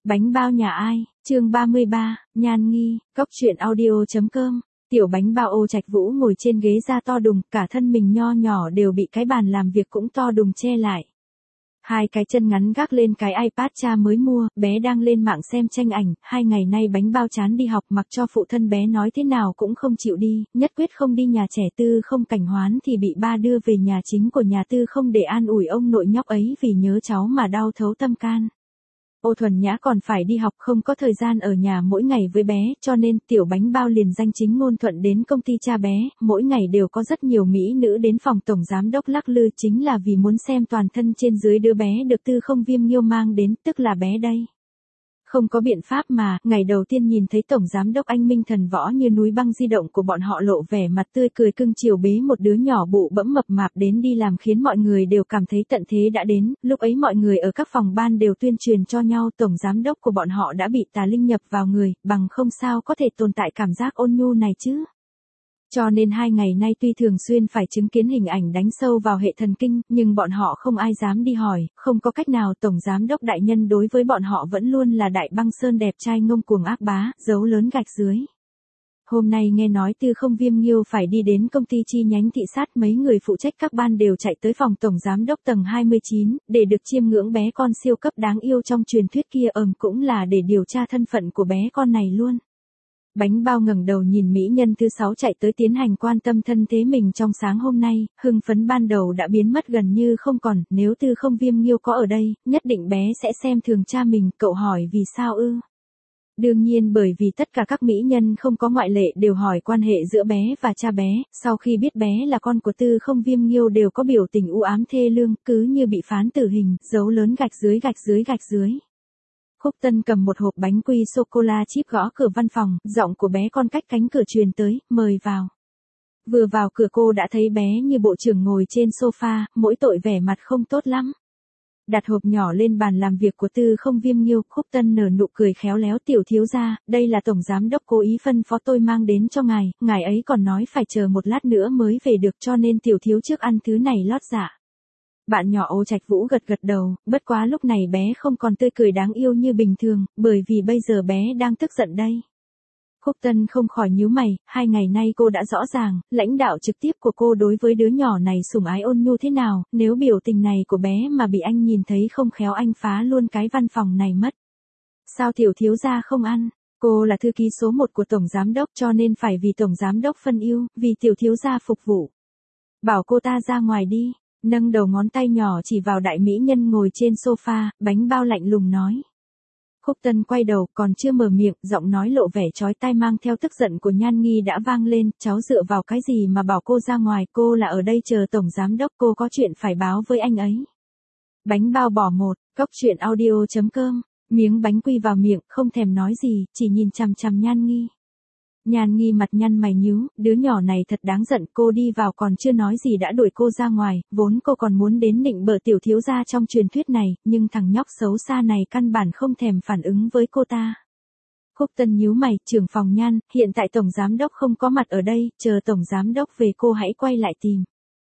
Bánh bao nhà ai, chương 33, Nhan Nghi, Cóc truyện audio.com. Tiểu bánh bao Ô Trạch Vũ ngồi trên ghế da to đùng, cả thân mình nho nhỏ đều bị cái bàn làm việc cũng to đùng che lại. Hai cái chân ngắn gác lên cái iPad cha mới mua, bé đang lên mạng xem tranh ảnh, 2 ngày nay bánh bao chán đi học mặc cho phụ thân bé nói thế nào cũng không chịu đi, nhất quyết không đi nhà trẻ Tư Không Cảnh Hoán thì bị ba đưa về nhà chính của nhà Tư Không để an ủi ông nội nhóc ấy vì nhớ cháu mà đau thấu tâm can. Ô Thuần Nhã còn phải đi học không có thời gian ở nhà mỗi ngày với bé, cho nên tiểu bánh bao liền danh chính ngôn thuận đến công ty cha bé, mỗi ngày đều có rất nhiều mỹ nữ đến phòng tổng giám đốc lắc lư chính là vì muốn xem toàn thân trên dưới đứa bé được Tư Không Viêm Nghiêu mang đến, tức là bé đây. Không có biện pháp mà, ngày đầu tiên nhìn thấy tổng giám đốc anh minh thần võ như núi băng di động của bọn họ lộ vẻ mặt tươi cười cưng chiều bế một đứa nhỏ bụ bẫm mập mạp đến đi làm khiến mọi người đều cảm thấy tận thế đã đến, lúc ấy mọi người ở các phòng ban đều tuyên truyền cho nhau tổng giám đốc của bọn họ đã bị tà linh nhập vào người, bằng không sao có thể tồn tại cảm giác ôn nhu này chứ. Cho nên 2 ngày nay tuy thường xuyên phải chứng kiến hình ảnh đánh sâu vào hệ thần kinh, nhưng bọn họ không ai dám đi hỏi, không có cách nào tổng giám đốc đại nhân đối với bọn họ vẫn luôn là đại băng sơn đẹp trai ngông cuồng ác bá, dấu lớn gạch dưới. Hôm nay nghe nói Tư Không Viêm Nghiêu phải đi đến công ty chi nhánh thị sát, mấy người phụ trách các ban đều chạy tới phòng tổng giám đốc tầng 29, để được chiêm ngưỡng bé con siêu cấp đáng yêu trong truyền thuyết kia, cũng là để điều tra thân phận của bé con này luôn. Bánh bao ngẩng đầu nhìn mỹ nhân thứ 6 chạy tới tiến hành quan tâm thân thế mình trong sáng hôm nay, hưng phấn ban đầu đã biến mất gần như không còn, nếu Tư Không Viêm Nghiêu có ở đây, nhất định bé sẽ xem thường cha mình, cậu hỏi vì sao ư? Đương nhiên bởi vì tất cả các mỹ nhân không có ngoại lệ đều hỏi quan hệ giữa bé và cha bé, sau khi biết bé là con của Tư Không Viêm Nghiêu đều có biểu tình u ám thê lương, cứ như bị phán tử hình, dấu lớn gạch dưới gạch dưới gạch dưới. Khúc Tân cầm một hộp bánh quy sô-cô-la chip gõ cửa văn phòng, giọng của bé con cách cánh cửa truyền tới, mời vào. Vừa vào cửa cô đã thấy bé như bộ trưởng ngồi trên sofa, mỗi tội vẻ mặt không tốt lắm. Đặt hộp nhỏ lên bàn làm việc của Tư Không Viêm Nghiêu, Khúc Tân nở nụ cười khéo léo, tiểu thiếu gia, đây là tổng giám đốc cố ý phân phó tôi mang đến cho ngài ấy còn nói phải chờ một lát nữa mới về được cho nên tiểu thiếu trước ăn thứ này lót dạ. Bạn nhỏ Ô Trạch Vũ gật gật đầu, bất quá lúc này bé không còn tươi cười đáng yêu như bình thường, bởi vì bây giờ bé đang tức giận đây. Khúc Tân không khỏi nhíu mày, 2 ngày nay cô đã rõ ràng, lãnh đạo trực tiếp của cô đối với đứa nhỏ này sủng ái ôn nhu thế nào, nếu biểu tình này của bé mà bị anh nhìn thấy không khéo anh phá luôn cái văn phòng này mất. Sao tiểu thiếu gia không ăn? Cô là thư ký số 1 của tổng giám đốc cho nên phải vì tổng giám đốc phân ưu, vì tiểu thiếu gia phục vụ. Bảo cô ta ra ngoài đi. Nâng đầu ngón tay nhỏ chỉ vào đại mỹ nhân ngồi trên sofa, bánh bao lạnh lùng nói. Khúc Tân quay đầu, còn chưa mở miệng, giọng nói lộ vẻ chói tai mang theo tức giận của Nhan Nghi đã vang lên, cháu dựa vào cái gì mà bảo cô ra ngoài, cô là ở đây chờ tổng giám đốc, cô có chuyện phải báo với anh ấy. Bánh bao bỏ một, Cóc truyện audio.com, miếng bánh quy vào miệng, không thèm nói gì, chỉ nhìn chằm chằm Nhan Nghi. Nhan Nghi mặt nhăn mày nhíu, đứa nhỏ này thật đáng giận, cô đi vào còn chưa nói gì đã đuổi cô ra ngoài, vốn cô còn muốn đến nịnh bợ tiểu thiếu gia trong truyền thuyết này, nhưng thằng nhóc xấu xa này căn bản không thèm phản ứng với cô ta. Khúc Tân nhíu mày, trưởng phòng Nhan, hiện tại tổng giám đốc không có mặt ở đây, chờ tổng giám đốc về cô hãy quay lại tìm.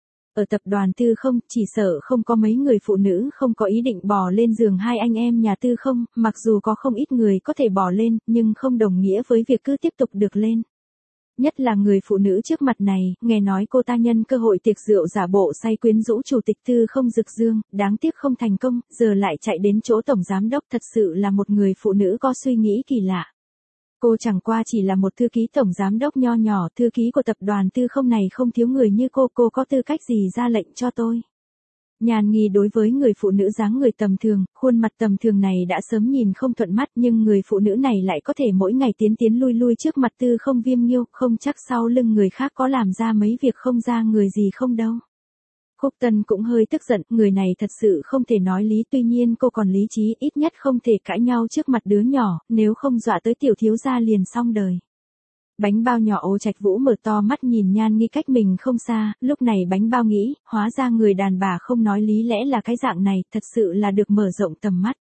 Ở tập đoàn Tư Không, chỉ sợ không có mấy người phụ nữ không có ý định bò lên giường hai anh em nhà Tư Không, mặc dù có không ít người có thể bò lên, nhưng không đồng nghĩa với việc cứ tiếp tục được lên. Nhất là người phụ nữ trước mặt này, nghe nói cô ta nhân cơ hội tiệc rượu giả bộ say quyến rũ chủ tịch Tư Không Dực Dương, đáng tiếc không thành công, giờ lại chạy đến chỗ tổng giám đốc, thật sự là một người phụ nữ có suy nghĩ kỳ lạ. Cô chẳng qua chỉ là một thư ký tổng giám đốc nho nhỏ, thư ký của tập đoàn Tư Không này không thiếu người như cô có tư cách gì ra lệnh cho tôi. Nhan Nghi đối với người phụ nữ dáng người tầm thường, khuôn mặt tầm thường này đã sớm nhìn không thuận mắt, nhưng người phụ nữ này lại có thể mỗi ngày tiến lui trước mặt Tư Không Viêm Nghiêu, không chắc sau lưng người khác có làm ra mấy việc không ra người gì không đâu. Khúc Tân cũng hơi tức giận, người này thật sự không thể nói lý, tuy nhiên cô còn lý trí, ít nhất không thể cãi nhau trước mặt đứa nhỏ, nếu không dọa tới tiểu thiếu gia liền xong đời. Bánh bao nhỏ Ô Trạch Vũ mở to mắt nhìn Nhan Nghi cách mình không xa, lúc này bánh bao nghĩ, hóa ra người đàn bà không nói lý lẽ là cái dạng này, thật sự là được mở rộng tầm mắt.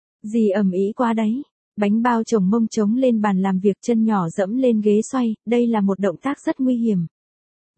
Gì ầm ĩ quá đấy. Bánh bao chồng mông trống lên bàn làm việc, chân nhỏ dẫm lên ghế xoay, đây là một động tác rất nguy hiểm.